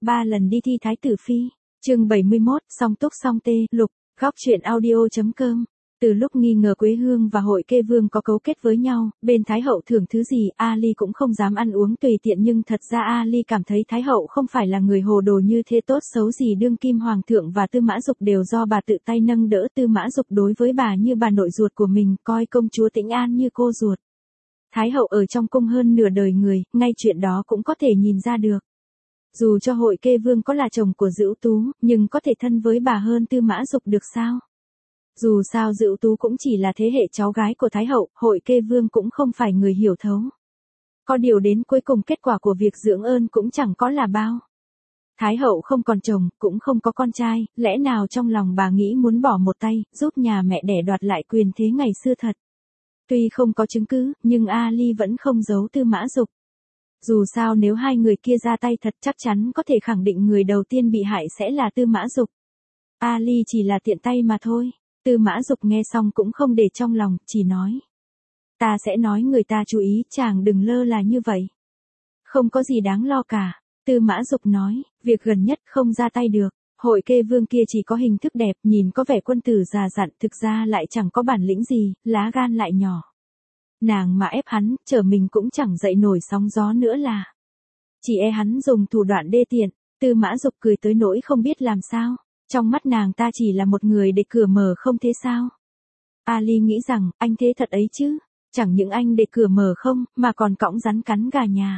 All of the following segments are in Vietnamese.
3 lần đi thi thái tử phi. Chương 71, song túc song tê, lục, góc truyện audio.com. Từ lúc nghi ngờ Quế Hương và Hội Kê Vương có cấu kết với nhau, bên Thái hậu thưởng thứ gì, Ali cũng không dám ăn uống tùy tiện, nhưng thật ra Ali cảm thấy Thái hậu không phải là người hồ đồ như thế. Tốt xấu gì đương kim hoàng thượng và Tư Mã Dục đều do bà tự tay nâng đỡ. Tư Mã Dục đối với bà như bà nội ruột của mình, coi công chúa Tĩnh An như cô ruột. Thái hậu ở trong cung hơn nửa đời người, ngay chuyện đó cũng có thể nhìn ra được. Dù cho Hội Kê Vương có là chồng của Dữu Tú, nhưng có thể thân với bà hơn Tư Mã Dục được sao? Dù sao Dữu Tú cũng chỉ là thế hệ cháu gái của Thái hậu, Hội Kê Vương cũng không phải người hiểu thấu. Có điều đến cuối cùng kết quả của việc dưỡng ơn cũng chẳng có là bao. Thái hậu không còn chồng, cũng không có con trai, lẽ nào trong lòng bà nghĩ muốn bỏ một tay, giúp nhà mẹ đẻ đoạt lại quyền thế ngày xưa thật. Tuy không có chứng cứ, nhưng Ali vẫn không giấu Tư Mã Dục. Dù sao nếu hai người kia ra tay thật, chắc chắn có thể khẳng định người đầu tiên bị hại sẽ là Tư Mã Dục. Ali chỉ là tiện tay mà thôi. Tư Mã Dục nghe xong cũng không để trong lòng, chỉ nói. Ta sẽ nói người ta chú ý, chàng đừng lơ là như vậy. Không có gì đáng lo cả. Tư Mã Dục nói, việc gần nhất không ra tay được. Hội Kê Vương kia chỉ có hình thức đẹp, nhìn có vẻ quân tử già dặn, thực ra lại chẳng có bản lĩnh gì, lá gan lại nhỏ. Nàng mà ép hắn, trở mình cũng chẳng dậy nổi sóng gió nữa là. Chỉ e hắn dùng thủ đoạn đê tiện. Tư Mã Dục cười tới nỗi không biết làm sao. Trong mắt nàng ta chỉ là một người để cửa mở không thế sao? Ali nghĩ rằng, anh thế thật ấy chứ. Chẳng những anh để cửa mở không, mà còn cõng rắn cắn gà nhà.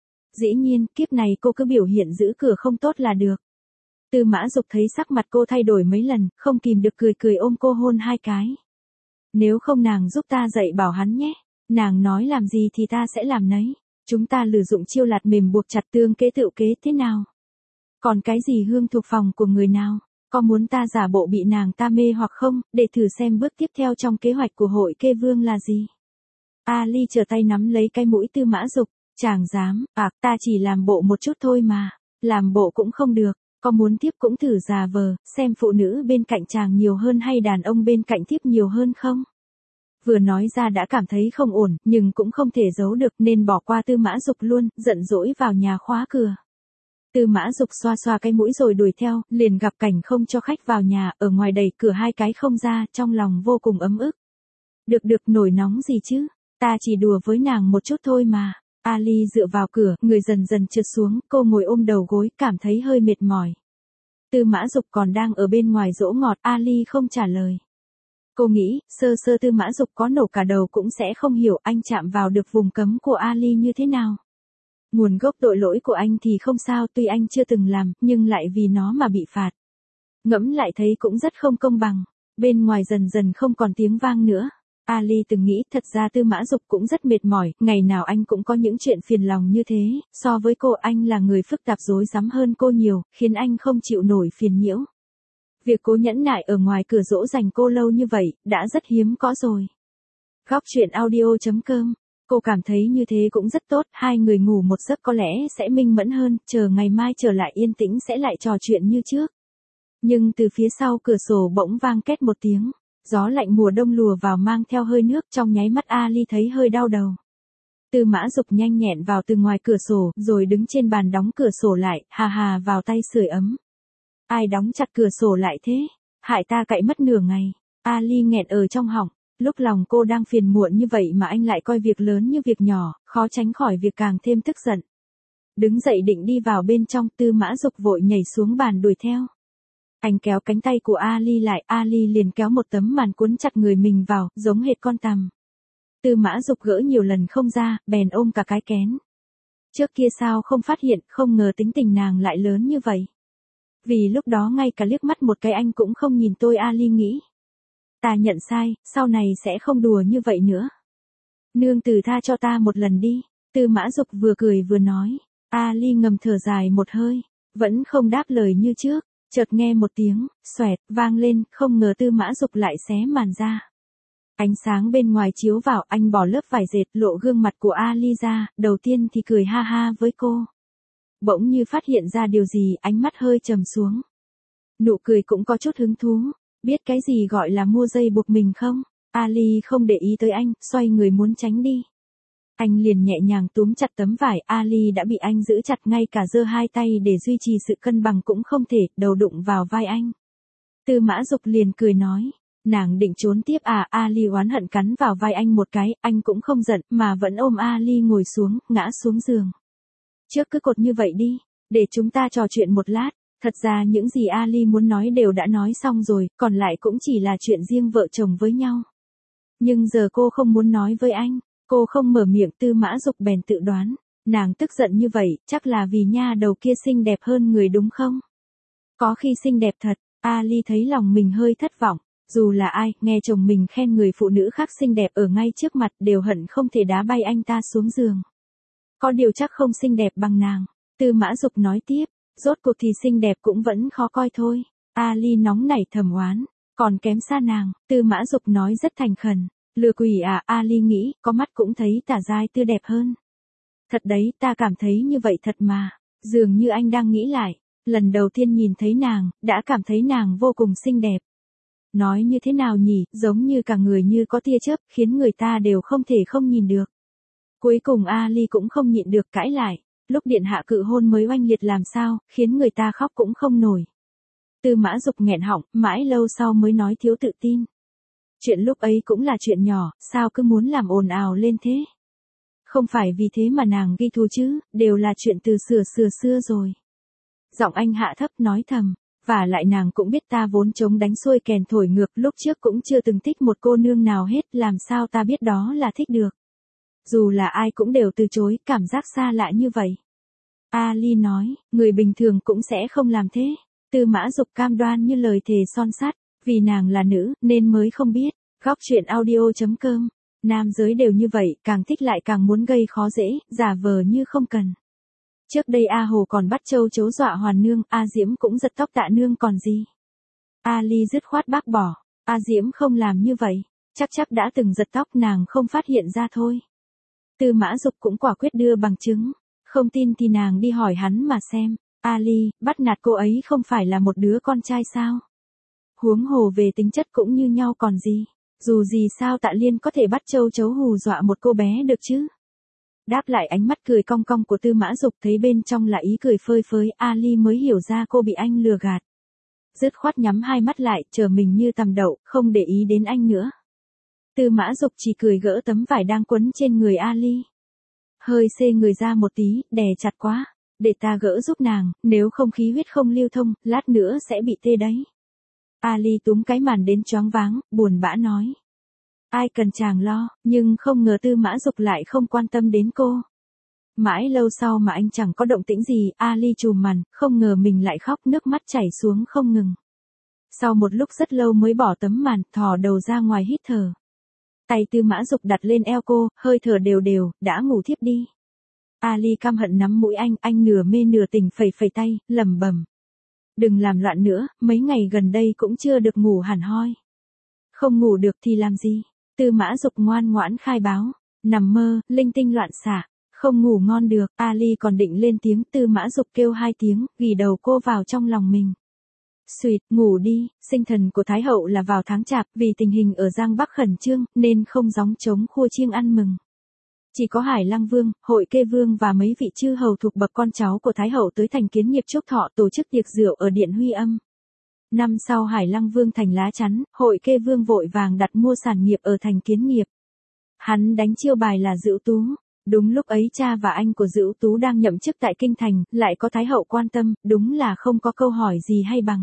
Dĩ nhiên, kiếp này cô cứ biểu hiện giữ cửa không tốt là được. Tư Mã Dục thấy sắc mặt cô thay đổi mấy lần, không kìm được cười ôm cô hôn 2 cái. Nếu không nàng giúp ta dạy bảo hắn nhé. Nàng nói làm gì thì ta sẽ làm nấy. Chúng ta lsử dụng chiêu lạt mềm buộc chặt tương kế tự kế thế nào? Còn cái gì hương thuộc phòng của người nào? Có muốn ta giả bộ bị nàng ta mê hoặc không, để thử xem bước tiếp theo trong kế hoạch của Hội Kê Vương là gì? Ali trở tay nắm lấy cái mũi Tư Mã Dục. Chàng dám, ta chỉ làm bộ một chút thôi mà. Làm bộ cũng không được. Có muốn tiếp cũng thử giả vờ, xem phụ nữ bên cạnh chàng nhiều hơn hay đàn ông bên cạnh tiếp nhiều hơn không? Vừa nói ra đã cảm thấy không ổn, nhưng cũng không thể giấu được nên bỏ qua Tư Mã Dục luôn, giận dỗi vào nhà khóa cửa. Tư Mã Dục xoa xoa cái mũi rồi đuổi theo, liền gặp cảnh không cho khách vào nhà, ở ngoài đẩy cửa 2 cái không ra, trong lòng vô cùng ấm ức. Được nổi nóng gì chứ, ta chỉ đùa với nàng một chút thôi mà. Ali dựa vào cửa, người dần dần trượt xuống, cô ngồi ôm đầu gối, cảm thấy hơi mệt mỏi. Tư Mã Dục còn đang ở bên ngoài dỗ ngọt, Ali không trả lời. Cô nghĩ, sơ Tư Mã Dục có nổ cả đầu cũng sẽ không hiểu anh chạm vào được vùng cấm của Ali như thế nào. Nguồn gốc tội lỗi của anh thì không sao, tuy anh chưa từng làm, nhưng lại vì nó mà bị phạt. Ngẫm lại thấy cũng rất không công bằng. Bên ngoài dần dần không còn tiếng vang nữa. Ali từng nghĩ thật ra Tư Mã Dục cũng rất mệt mỏi, ngày nào anh cũng có những chuyện phiền lòng như thế, so với cô anh là người phức tạp rối rắm hơn cô nhiều, khiến anh không chịu nổi phiền nhiễu. Việc cố nhẫn nại ở ngoài cửa dỗ dành cô lâu như vậy, đã rất hiếm có rồi. Góc truyện audio.com. Cô cảm thấy như thế cũng rất tốt, hai người ngủ một giấc có lẽ sẽ minh mẫn hơn, chờ ngày mai trở lại yên tĩnh sẽ lại trò chuyện như trước. Nhưng từ phía sau cửa sổ bỗng vang két một tiếng, gió lạnh mùa đông lùa vào mang theo hơi nước, trong nháy mắt Ali thấy hơi đau đầu. Tư Mã Dục nhanh nhẹn vào từ ngoài cửa sổ, rồi đứng trên bàn đóng cửa sổ lại, hà vào tay sưởi ấm. Ai đóng chặt cửa sổ lại thế? Hại ta cậy mất nửa ngày. Ali nghẹn ở trong họng. Lúc lòng cô đang phiền muộn như vậy mà anh lại coi việc lớn như việc nhỏ, khó tránh khỏi việc càng thêm tức giận. Đứng dậy định đi vào bên trong, Tư Mã Dục vội nhảy xuống bàn đuổi theo. Anh kéo cánh tay của Ali lại, Ali liền kéo một tấm màn cuốn chặt người mình vào, giống hệt con tằm. Tư Mã Dục gỡ nhiều lần không ra, bèn ôm cả cái kén. Trước kia sao không phát hiện, không ngờ tính tình nàng lại lớn như vậy. Vì lúc đó ngay cả liếc mắt một cái anh cũng không nhìn tôi, Ali nghĩ. Ta nhận sai, sau này sẽ không đùa như vậy nữa. Nương tử tha cho ta một lần đi. Tư Mã Dục vừa cười vừa nói. Ali ngầm thở dài một hơi, vẫn không đáp lời như trước. Chợt nghe một tiếng, xoẹt, vang lên, không ngờ Tư Mã Dục lại xé màn ra. Ánh sáng bên ngoài chiếu vào, anh bỏ lớp vải dệt, lộ gương mặt của Ali ra, đầu tiên thì cười ha ha với cô. Bỗng như phát hiện ra điều gì, ánh mắt hơi trầm xuống. Nụ cười cũng có chút hứng thú. Biết cái gì gọi là mua dây buộc mình không? Ali không để ý tới anh, xoay người muốn tránh đi. Anh liền nhẹ nhàng túm chặt tấm vải, Ali đã bị anh giữ chặt, ngay cả giơ hai tay để duy trì sự cân bằng cũng không thể, đầu đụng vào vai anh. Tư Mã Dục liền cười nói, nàng định trốn tiếp à? Ali oán hận cắn vào vai anh một cái, anh cũng không giận, mà vẫn ôm Ali ngồi xuống, ngã xuống giường. Trước cứ cột như vậy đi, để chúng ta trò chuyện một lát. Thật ra những gì Ali muốn nói đều đã nói xong rồi, còn lại cũng chỉ là chuyện riêng vợ chồng với nhau. Nhưng giờ cô không muốn nói với anh, cô không mở miệng. Tư Mã Dục bèn tự đoán, nàng tức giận như vậy, chắc là vì nha đầu kia xinh đẹp hơn người đúng không? Có khi xinh đẹp thật, Ali thấy lòng mình hơi thất vọng. Dù là ai, nghe chồng mình khen người phụ nữ khác xinh đẹp ở ngay trước mặt đều hận không thể đá bay anh ta xuống giường. Có điều chắc không xinh đẹp bằng nàng. Tư Mã Dục nói tiếp, rốt cuộc thì xinh đẹp cũng vẫn khó coi thôi. Ali nóng nảy thầm oán, còn kém xa nàng. Tư Mã Dục nói rất thành khẩn, lừa quỷ à? Ali nghĩ, có mắt cũng thấy Tả Giai Tư đẹp hơn. Thật đấy, ta cảm thấy như vậy thật mà. Dường như anh đang nghĩ lại, lần đầu tiên nhìn thấy nàng, đã cảm thấy nàng vô cùng xinh đẹp. Nói như thế nào nhỉ, giống như cả người như có tia chớp, khiến người ta đều không thể không nhìn được. Cuối cùng Ali cũng không nhịn được cãi lại, lúc điện hạ cự hôn mới oanh liệt làm sao, khiến người ta khóc cũng không nổi. Tư Mã Dục nghẹn họng, mãi lâu sau mới nói thiếu tự tin. Chuyện lúc ấy cũng là chuyện nhỏ, sao cứ muốn làm ồn ào lên thế? Không phải vì thế mà nàng ghi thù chứ, đều là chuyện từ xưa rồi. Giọng anh hạ thấp nói thầm, và lại nàng cũng biết ta vốn chống đánh xuôi kèn thổi ngược, lúc trước cũng chưa từng thích một cô nương nào hết, làm sao ta biết đó là thích được. Dù là ai cũng đều từ chối, cảm giác xa lạ như vậy. Ali nói, người bình thường cũng sẽ không làm thế. Tư Mã Dục cam đoan như lời thề son sắt, vì nàng là nữ, nên mới không biết. Góc truyện audio.com. Nam giới đều như vậy, càng thích lại càng muốn gây khó dễ, giả vờ như không cần. Trước đây A Hồ còn bắt châu chấu dọa Hoàn Nương, A Diễm cũng giật tóc Tạ Nương còn gì. Ali dứt khoát bác bỏ, A Diễm không làm như vậy, chắc đã từng giật tóc nàng không phát hiện ra thôi. Tư Mã Dục cũng quả quyết đưa bằng chứng, không tin thì nàng đi hỏi hắn mà xem. Ali, bắt nạt cô ấy không phải là một đứa con trai sao? Huống hồ về tính chất cũng như nhau còn gì. Dù gì sao Tạ Liên có thể bắt châu chấu hù dọa một cô bé được chứ? Đáp lại ánh mắt cười cong cong của Tư Mã Dục, thấy bên trong là ý cười phơi phới, Ali mới hiểu ra cô bị anh lừa gạt. Dứt khoát nhắm hai mắt lại, chờ mình như tằm đậu, không để ý đến anh nữa. Tư Mã Dục chỉ cười gỡ tấm vải đang quấn trên người Ali. Hơi xê người ra một tí, đè chặt quá. Để ta gỡ giúp nàng, nếu không khí huyết không lưu thông, lát nữa sẽ bị tê đấy. Ali túm cái màn đến choáng váng, buồn bã nói. Ai cần chàng lo, nhưng không ngờ Tư Mã Dục lại không quan tâm đến cô. Mãi lâu sau mà anh chẳng có động tĩnh gì, Ali trùm màn, không ngờ mình lại khóc, nước mắt chảy xuống không ngừng. Sau một lúc rất lâu mới bỏ tấm màn, thò đầu ra ngoài hít thở. Tay Tư Mã Dục đặt lên eo cô, hơi thở đều đều, đã ngủ thiếp đi. Ali căm hận nắm mũi anh nửa mê nửa tỉnh phẩy phẩy tay, lẩm bẩm. Đừng làm loạn nữa, mấy ngày gần đây cũng chưa được ngủ hẳn hoi. Không ngủ được thì làm gì? Tư Mã Dục ngoan ngoãn khai báo. Nằm mơ, linh tinh loạn xạ, không ngủ ngon được. Ali còn định lên tiếng, Tư Mã Dục kêu hai tiếng, ghì đầu cô vào trong lòng mình. Xuyệt, ngủ đi. Sinh thần của Thái hậu là vào tháng Chạp, vì tình hình ở Giang Bắc khẩn trương, nên không gióng trống khua chiêng ăn mừng. Chỉ có Hải Lăng Vương, Hội Kê Vương và mấy vị chư hầu thuộc bậc con cháu của Thái hậu tới thành Kiến Nghiệp chúc thọ, tổ chức tiệc rượu ở Điện Huy Âm. Năm sau Hải Lăng Vương thành lá chắn, Hội Kê Vương vội vàng đặt mua sản nghiệp ở thành Kiến Nghiệp. Hắn đánh chiêu bài là Dữu Tú. Đúng lúc ấy cha và anh của Dữu Tú đang nhậm chức tại Kinh Thành, lại có Thái hậu quan tâm, đúng là không có câu hỏi gì hay bằng.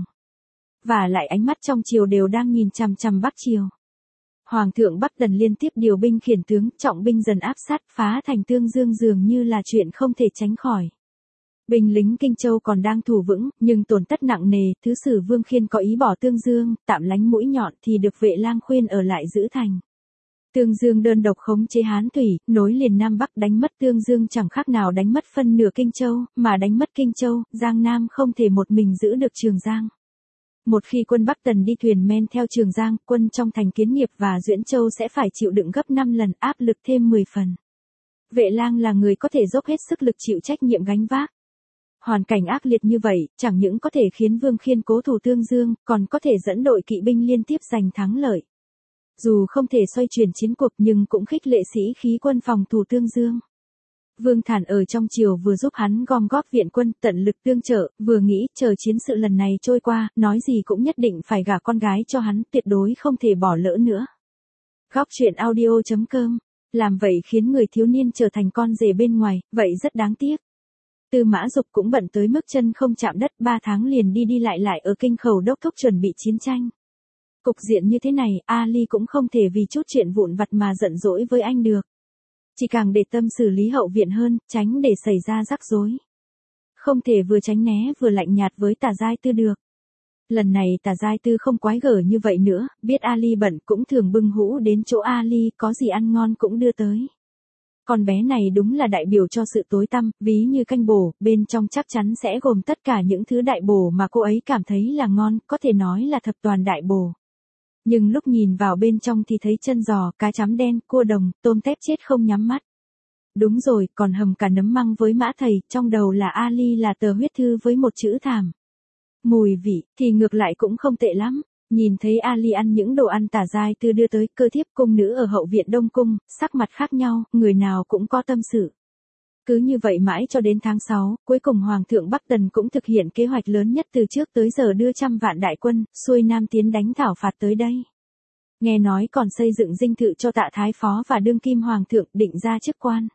Và lại ánh mắt trong triều đều đang nhìn chằm chằm Bắc triều. Hoàng thượng Bắc Tần liên tiếp điều binh khiển tướng, trọng binh dần áp sát, phá thành Tương Dương dường như là chuyện không thể tránh khỏi. Binh lính Kinh Châu còn đang thủ vững, nhưng tổn thất nặng nề, thứ sử Vương Khiên có ý bỏ Tương Dương, tạm lánh mũi nhọn thì được Vệ Lang khuyên ở lại giữ thành. Tương Dương đơn độc khống chế Hán thủy, nối liền Nam Bắc, đánh mất Tương Dương chẳng khác nào đánh mất phân nửa Kinh Châu, mà đánh mất Kinh Châu, Giang Nam không thể một mình giữ được Trường Giang. Một khi quân Bắc Tần đi thuyền men theo Trường Giang, quân trong thành Kiến Nghiệp và Duyễn Châu sẽ phải chịu đựng gấp 5 lần, áp lực thêm 10 phần. Vệ Lang là người có thể dốc hết sức lực chịu trách nhiệm gánh vác. Hoàn cảnh ác liệt như vậy, chẳng những có thể khiến Vương Khiên cố thủ Tương Dương, còn có thể dẫn đội kỵ binh liên tiếp giành thắng lợi. Dù không thể xoay chuyển chiến cuộc nhưng cũng khích lệ sĩ khí quân phòng thủ Tương Dương. Vương Thản ở trong triều vừa giúp hắn gom góp viện quân tận lực tương trợ, vừa nghĩ chờ chiến sự lần này trôi qua, nói gì cũng nhất định phải gả con gái cho hắn, tuyệt đối không thể bỏ lỡ nữa. Góc truyện audio.com. Làm vậy khiến người thiếu niên trở thành con rể bên ngoài, vậy rất đáng tiếc. Tư Mã Dục cũng bận tới mức chân không chạm đất, 3 tháng liền đi lại ở kinh khẩu đốc thúc chuẩn bị chiến tranh. Cục diện như thế này, Ali cũng không thể vì chút chuyện vụn vặt mà giận dỗi với anh được. Chỉ càng để tâm xử lý hậu viện hơn, tránh để xảy ra rắc rối. Không thể vừa tránh né vừa lạnh nhạt với Tả Giai Tư được. Lần này Tả Giai Tư không quái gở như vậy nữa, biết Ali bận cũng thường bưng hũ đến chỗ Ali, có gì ăn ngon cũng đưa tới. Con bé này đúng là đại biểu cho sự tối tăm, ví như canh bổ, bên trong chắc chắn sẽ gồm tất cả những thứ đại bổ mà cô ấy cảm thấy là ngon, có thể nói là thập toàn đại bổ. Nhưng lúc nhìn vào bên trong thì thấy chân giò, cá chấm đen, cua đồng, tôm tép chết không nhắm mắt. Đúng rồi, còn hầm cả nấm măng với mã thầy, trong đầu là Ali là tờ huyết thư với một chữ thảm. Mùi vị, thì ngược lại cũng không tệ lắm. Nhìn thấy Ali ăn những đồ ăn Tả Giai Tư đưa tới, cơ thiếp cung nữ ở hậu viện Đông Cung, sắc mặt khác nhau, người nào cũng có tâm sự. Cứ như vậy mãi cho đến tháng 6, cuối cùng Hoàng thượng Bắc Tần cũng thực hiện kế hoạch lớn nhất từ trước tới giờ, đưa 100 vạn đại quân, xuôi Nam tiến đánh thảo phạt tới đây. Nghe nói còn xây dựng dinh thự cho Tạ Thái Phó và đương kim Hoàng thượng, định ra chức quan.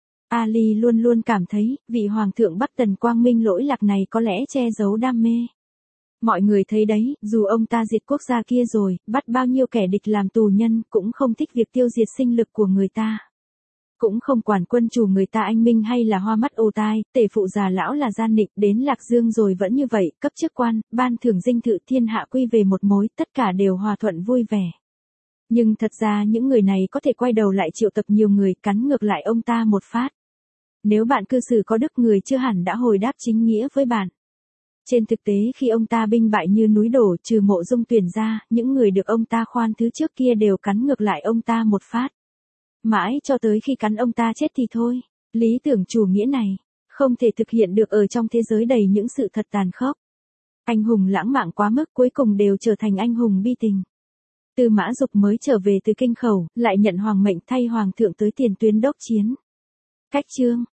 Ali luôn luôn cảm thấy, vị Hoàng thượng Bắc Tần quang minh lỗi lạc này có lẽ che giấu đam mê. Mọi người thấy đấy, dù ông ta diệt quốc gia kia rồi, bắt bao nhiêu kẻ địch làm tù nhân, cũng không thích việc tiêu diệt sinh lực của người ta. Cũng không quản quân chủ người ta anh minh hay là hoa mắt ồ tai, tể phụ già lão là gian nịnh, đến Lạc Dương rồi vẫn như vậy, cấp chức quan, ban thưởng dinh thự, thiên hạ quy về một mối, tất cả đều hòa thuận vui vẻ. Nhưng thật ra những người này có thể quay đầu lại triệu tập nhiều người, cắn ngược lại ông ta một phát. Nếu bạn cư xử có đức, người chưa hẳn đã hồi đáp chính nghĩa với bạn. Trên thực tế khi ông ta binh bại như núi đổ, trừ Mộ Dung Tuyển ra, những người được ông ta khoan thứ trước kia đều cắn ngược lại ông ta một phát. Mãi cho tới khi cắn ông ta chết thì thôi. Lý tưởng chủ nghĩa này không thể thực hiện được ở trong thế giới đầy những sự thật tàn khốc. Anh hùng lãng mạn quá mức cuối cùng đều trở thành anh hùng bi tình. Tư Mã Dục mới trở về từ kinh khẩu, lại nhận hoàng mệnh thay hoàng thượng tới tiền tuyến đốc chiến. Cách chương